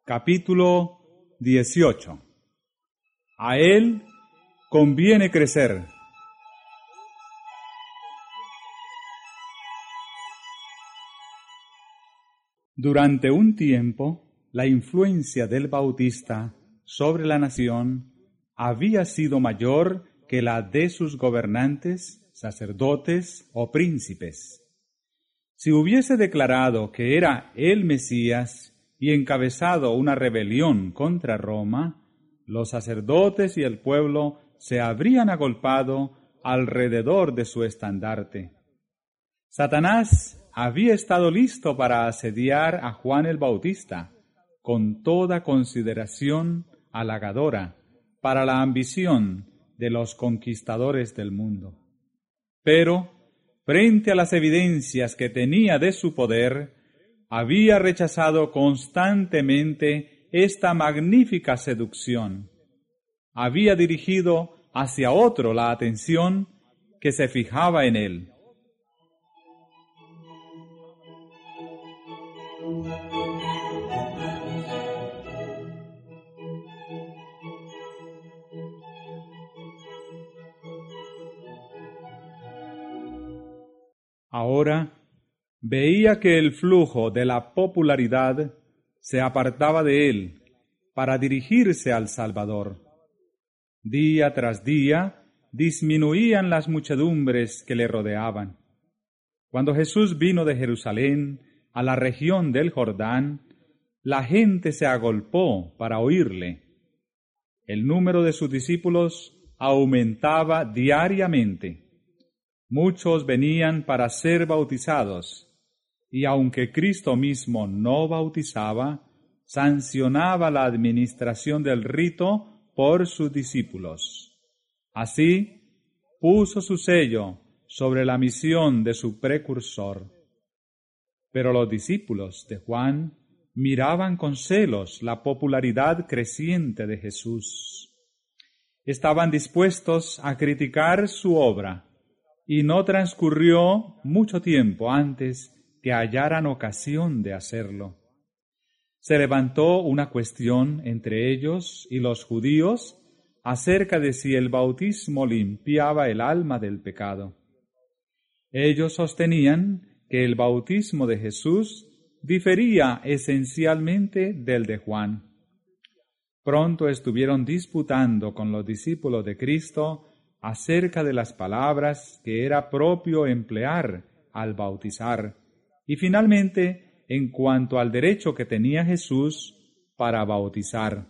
Capítulo 18. A él conviene crecer. Durante un tiempo, la influencia del Bautista sobre la nación había sido mayor que la de sus gobernantes, sacerdotes o príncipes. Si hubiese declarado que era el Mesías y encabezado una rebelión contra Roma, los sacerdotes y el pueblo se habrían agolpado alrededor de su estandarte. Satanás había estado listo para asediar a Juan el Bautista, con toda consideración halagadora para la ambición de los conquistadores del mundo. Pero, frente a las evidencias que tenía de su poder, había rechazado constantemente esta magnífica seducción. Había dirigido hacia otro la atención que se fijaba en él. Ahora veía que el flujo de la popularidad se apartaba de él para dirigirse al Salvador. Día tras día disminuían las muchedumbres que le rodeaban. Cuando Jesús vino de Jerusalén a la región del Jordán, la gente se agolpó para oírle. El número de sus discípulos aumentaba diariamente. Muchos venían para ser bautizados, y aunque Cristo mismo no bautizaba, sancionaba la administración del rito por sus discípulos. Así, puso su sello sobre la misión de su precursor. Pero los discípulos de Juan miraban con celos la popularidad creciente de Jesús. Estaban dispuestos a criticar su obra, y no transcurrió mucho tiempo antes que hallaran ocasión de hacerlo. Se levantó una cuestión entre ellos y los judíos acerca de si el bautismo limpiaba el alma del pecado. Ellos sostenían que el bautismo de Jesús difería esencialmente del de Juan. Pronto estuvieron disputando con los discípulos de Cristo acerca de las palabras que era propio emplear al bautizar, y finalmente en cuanto al derecho que tenía Jesús para bautizar.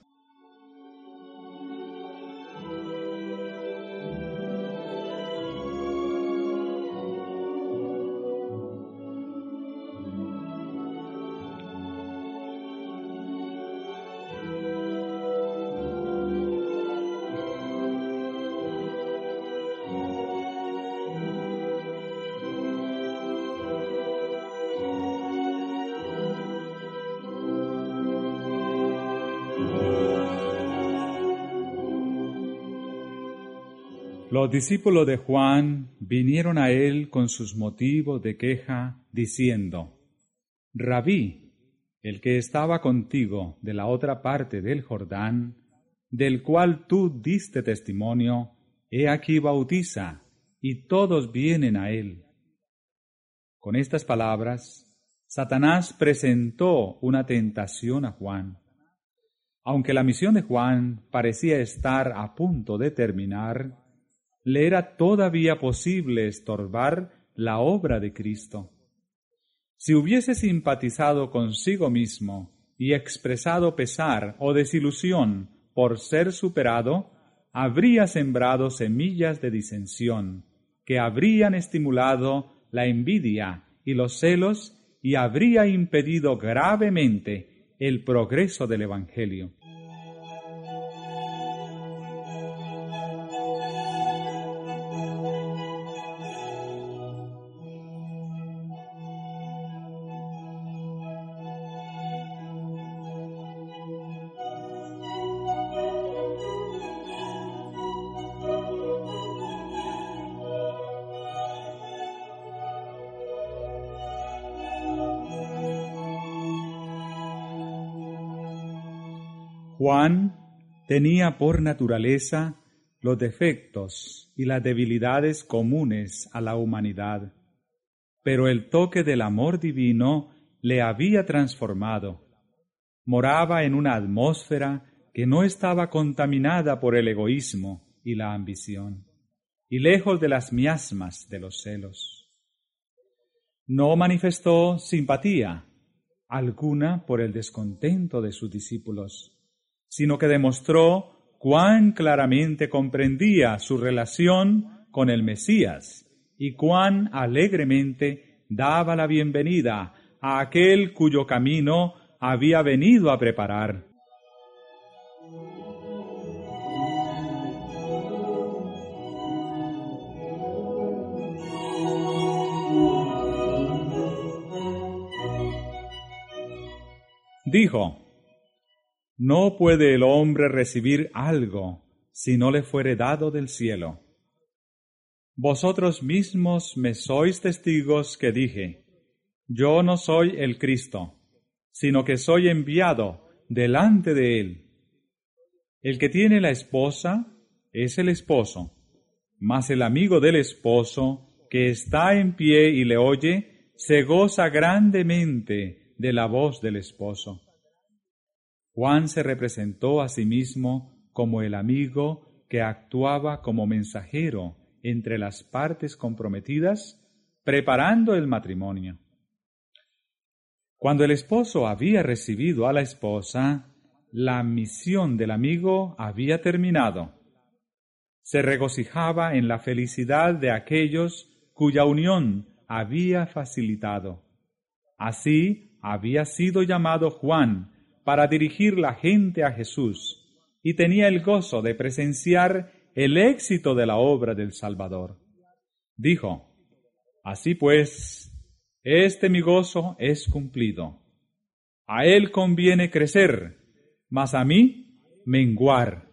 Los discípulos de Juan vinieron a él con sus motivos de queja, diciendo: Rabí, el que estaba contigo de la otra parte del Jordán, del cual tú diste testimonio, he aquí bautiza, y todos vienen a él. Con estas palabras, Satanás presentó una tentación a Juan. Aunque la misión de Juan parecía estar a punto de terminar, le era todavía posible estorbar la obra de Cristo. Si hubiese simpatizado consigo mismo y expresado pesar o desilusión por ser superado, habría sembrado semillas de disensión que habrían estimulado la envidia y los celos y habría impedido gravemente el progreso del Evangelio. Juan tenía por naturaleza los defectos y las debilidades comunes a la humanidad, pero el toque del amor divino le había transformado. Moraba en una atmósfera que no estaba contaminada por el egoísmo y la ambición, y lejos de las miasmas de los celos. No manifestó simpatía alguna por el descontento de sus discípulos, sino que demostró cuán claramente comprendía su relación con el Mesías y cuán alegremente daba la bienvenida a aquel cuyo camino había venido a preparar. Dijo: No puede el hombre recibir algo si no le fuere dado del cielo. Vosotros mismos me sois testigos que dije: Yo no soy el Cristo, sino que soy enviado delante de él. El que tiene la esposa es el esposo, mas el amigo del esposo, que está en pie y le oye, se goza grandemente de la voz del esposo. Juan se representó a sí mismo como el amigo que actuaba como mensajero entre las partes comprometidas, preparando el matrimonio. Cuando el esposo había recibido a la esposa, la misión del amigo había terminado. Se regocijaba en la felicidad de aquellos cuya unión había facilitado. Así había sido llamado Juan para dirigir la gente a Jesús, y tenía el gozo de presenciar el éxito de la obra del Salvador. Dijo: Así pues, este mi gozo es cumplido. A él conviene crecer, mas a mí menguar.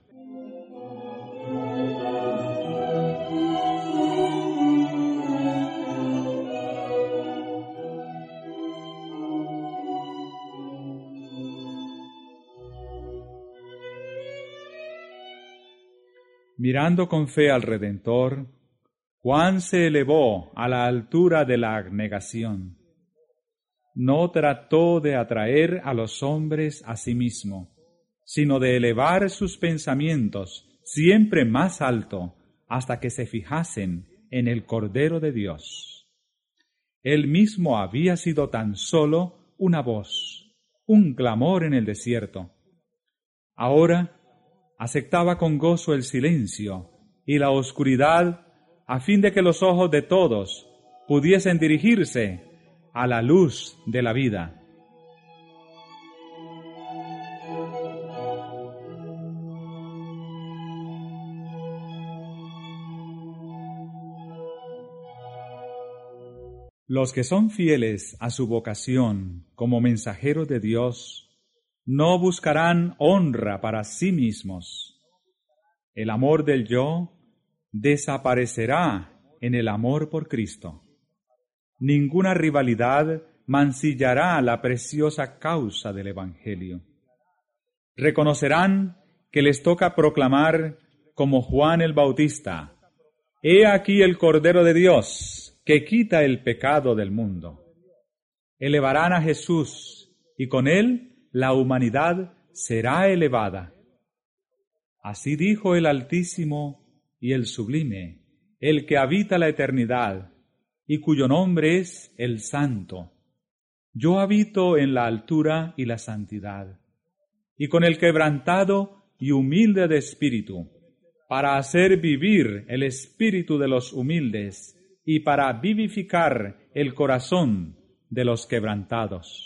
Mirando con fe al Redentor, Juan se elevó a la altura de la abnegación. No trató de atraer a los hombres a sí mismo, sino de elevar sus pensamientos siempre más alto hasta que se fijasen en el Cordero de Dios. Él mismo había sido tan solo una voz, un clamor en el desierto. Ahora aceptaba con gozo el silencio y la oscuridad a fin de que los ojos de todos pudiesen dirigirse a la luz de la vida. Los que son fieles a su vocación como mensajeros de Dios no buscarán honra para sí mismos. El amor del yo desaparecerá en el amor por Cristo. Ninguna rivalidad mancillará la preciosa causa del Evangelio. Reconocerán que les toca proclamar como Juan el Bautista: He aquí el Cordero de Dios que quita el pecado del mundo. Elevarán a Jesús y con él la humanidad será elevada. Así dijo el Altísimo y el Sublime, el que habita la eternidad y cuyo nombre es el Santo. Yo habito en la altura y la santidad, y con el quebrantado y humilde de espíritu, para hacer vivir el espíritu de los humildes y para vivificar el corazón de los quebrantados.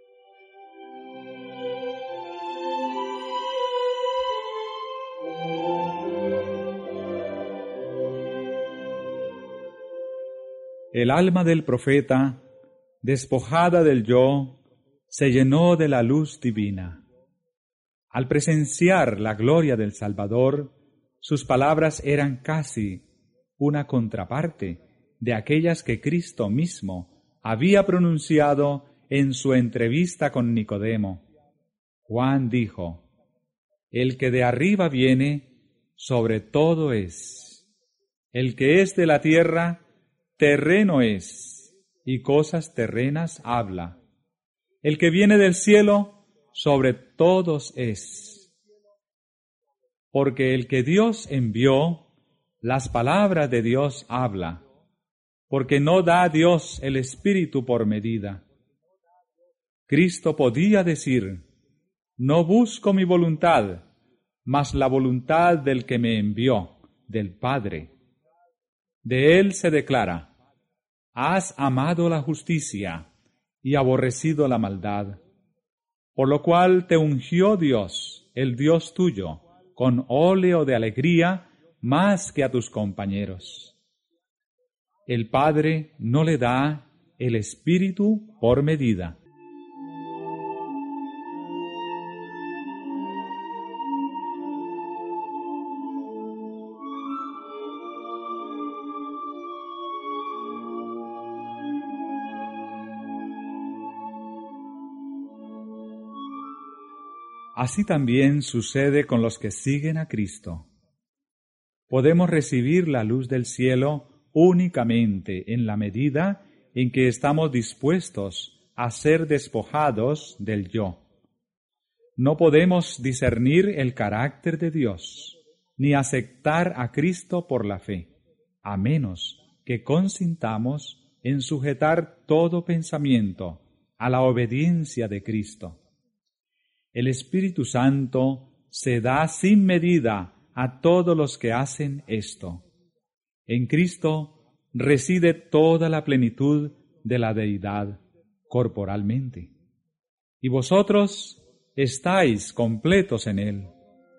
El alma del profeta, despojada del yo, se llenó de la luz divina. Al presenciar la gloria del Salvador, sus palabras eran casi una contraparte de aquellas que Cristo mismo había pronunciado en su entrevista con Nicodemo. Juan dijo: El que de arriba viene, sobre todo es. El que es de la tierra, terreno es, y cosas terrenas habla. El que viene del cielo, sobre todos es. Porque el que Dios envió, las palabras de Dios habla, porque no da a Dios el Espíritu por medida. Cristo podía decir, no busco mi voluntad, mas la voluntad del que me envió, del Padre. De él se declara, has amado la justicia y aborrecido la maldad, por lo cual te ungió Dios, el Dios tuyo, con óleo de alegría más que a tus compañeros. El Padre no le da el Espíritu por medida. Así también sucede con los que siguen a Cristo. Podemos recibir la luz del cielo únicamente en la medida en que estamos dispuestos a ser despojados del yo. No podemos discernir el carácter de Dios, ni aceptar a Cristo por la fe, a menos que consintamos en sujetar todo pensamiento a la obediencia de Cristo. El Espíritu Santo se da sin medida a todos los que hacen esto. En Cristo reside toda la plenitud de la deidad corporalmente. Y vosotros estáis completos en Él.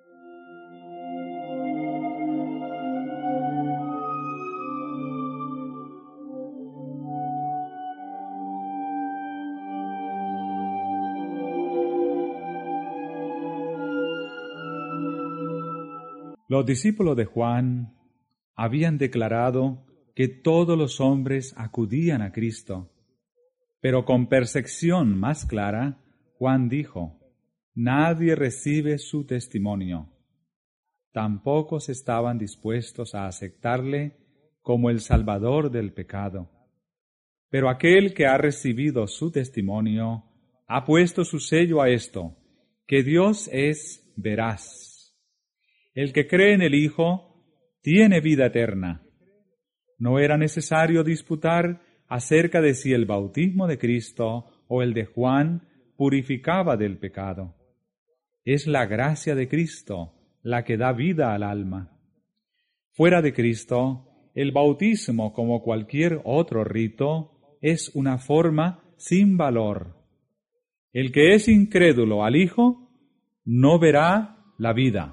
Los discípulos de Juan habían declarado que todos los hombres acudían a Cristo, pero con percepción más clara, Juan dijo, nadie recibe su testimonio. Tampoco estaban dispuestos a aceptarle como el Salvador del pecado. Pero aquel que ha recibido su testimonio ha puesto su sello a esto, que Dios es veraz. El que cree en el Hijo tiene vida eterna. No era necesario disputar acerca de si el bautismo de Cristo o el de Juan purificaba del pecado. Es la gracia de Cristo la que da vida al alma. Fuera de Cristo, el bautismo, como cualquier otro rito, es una forma sin valor. El que es incrédulo al Hijo no verá la vida.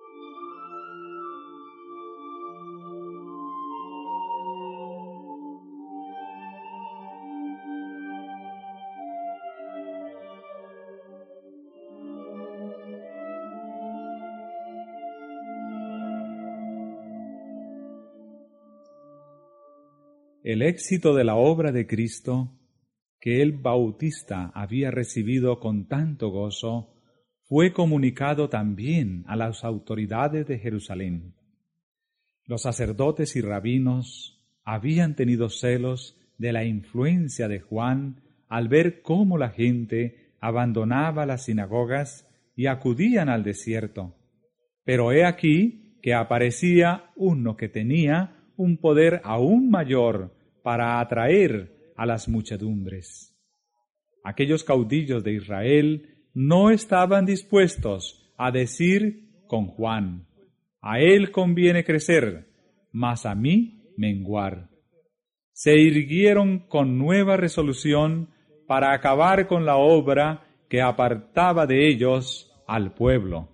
El éxito de la obra de Cristo, que el Bautista había recibido con tanto gozo, fue comunicado también a las autoridades de Jerusalén. Los sacerdotes y rabinos habían tenido celos de la influencia de Juan al ver cómo la gente abandonaba las sinagogas y acudían al desierto. Pero he aquí que aparecía uno que tenía un poder aún mayor para atraer a las muchedumbres. Aquellos caudillos de Israel no estaban dispuestos a decir con Juan, a él conviene crecer, mas a mí menguar. Se irguieron con nueva resolución para acabar con la obra que apartaba de ellos al pueblo.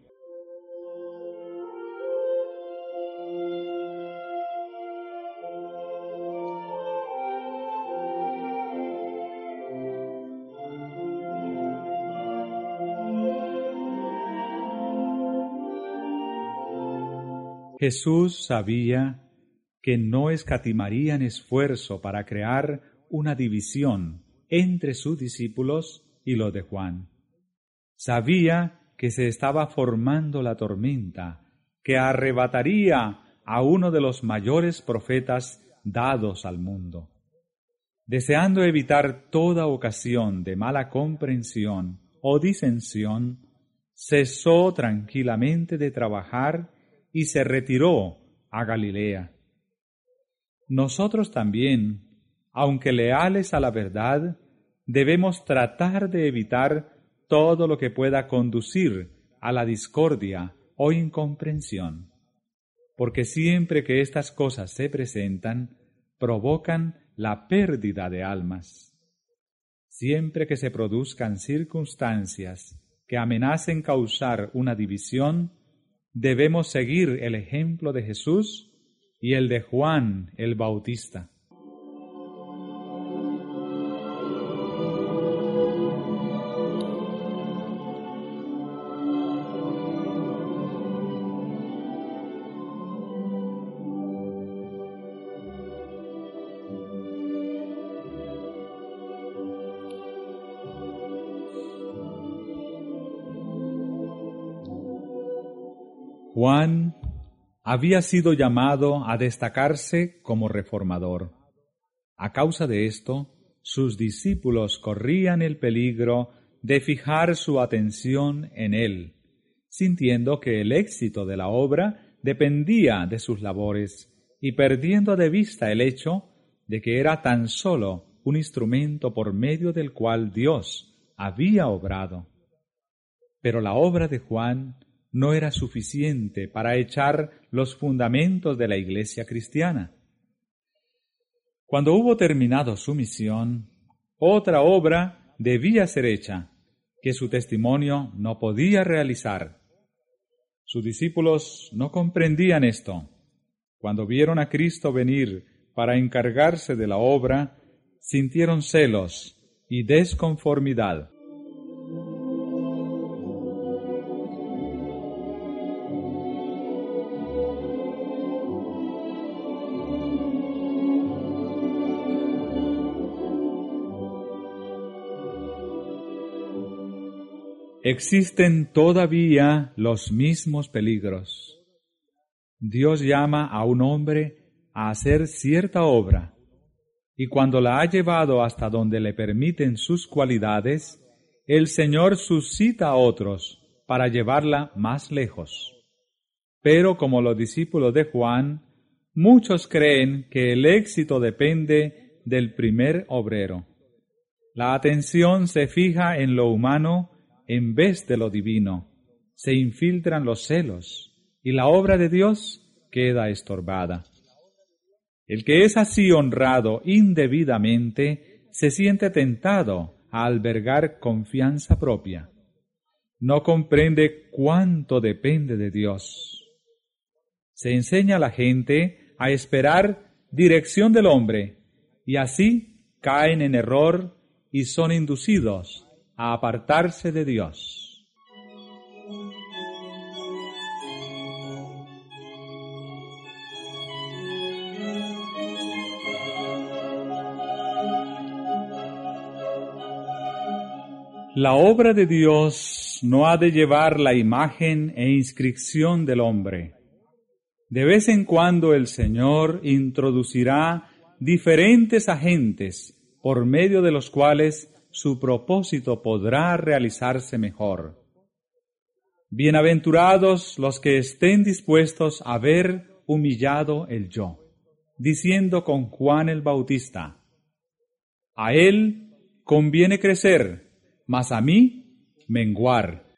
Jesús sabía que no escatimarían esfuerzo para crear una división entre sus discípulos y los de Juan. Sabía que se estaba formando la tormenta que arrebataría a uno de los mayores profetas dados al mundo. Deseando evitar toda ocasión de mala comprensión o disensión, cesó tranquilamente de trabajar y se retiró a Galilea. Nosotros también, aunque leales a la verdad, debemos tratar de evitar todo lo que pueda conducir a la discordia o incomprensión, porque siempre que estas cosas se presentan, provocan la pérdida de almas. Siempre que se produzcan circunstancias que amenacen causar una división, debemos seguir el ejemplo de Jesús y el de Juan el Bautista. Juan había sido llamado a destacarse como reformador. A causa de esto, sus discípulos corrían el peligro de fijar su atención en él, sintiendo que el éxito de la obra dependía de sus labores y perdiendo de vista el hecho de que era tan solo un instrumento por medio del cual Dios había obrado. Pero la obra de Juan no era suficiente para echar los fundamentos de la iglesia cristiana. Cuando hubo terminado su misión, otra obra debía ser hecha, que su testimonio no podía realizar. Sus discípulos no comprendían esto. Cuando vieron a Cristo venir para encargarse de la obra, sintieron celos y desconformidad. Existen todavía los mismos peligros. Dios llama a un hombre a hacer cierta obra, y cuando la ha llevado hasta donde le permiten sus cualidades, el Señor suscita a otros para llevarla más lejos. Pero como los discípulos de Juan, muchos creen que el éxito depende del primer obrero. La atención se fija en lo humano en vez de lo divino, se infiltran los celos y la obra de Dios queda estorbada. El que es así honrado indebidamente se siente tentado a albergar confianza propia. No comprende cuánto depende de Dios. Se enseña a la gente a esperar dirección del hombre y así caen en error y son inducidos a apartarse de Dios. La obra de Dios no ha de llevar la imagen e inscripción del hombre. De vez en cuando el Señor introducirá diferentes agentes por medio de los cuales su propósito podrá realizarse mejor. Bienaventurados los que estén dispuestos a ver humillado el yo, diciendo con Juan el Bautista: a él conviene crecer, mas a mí menguar.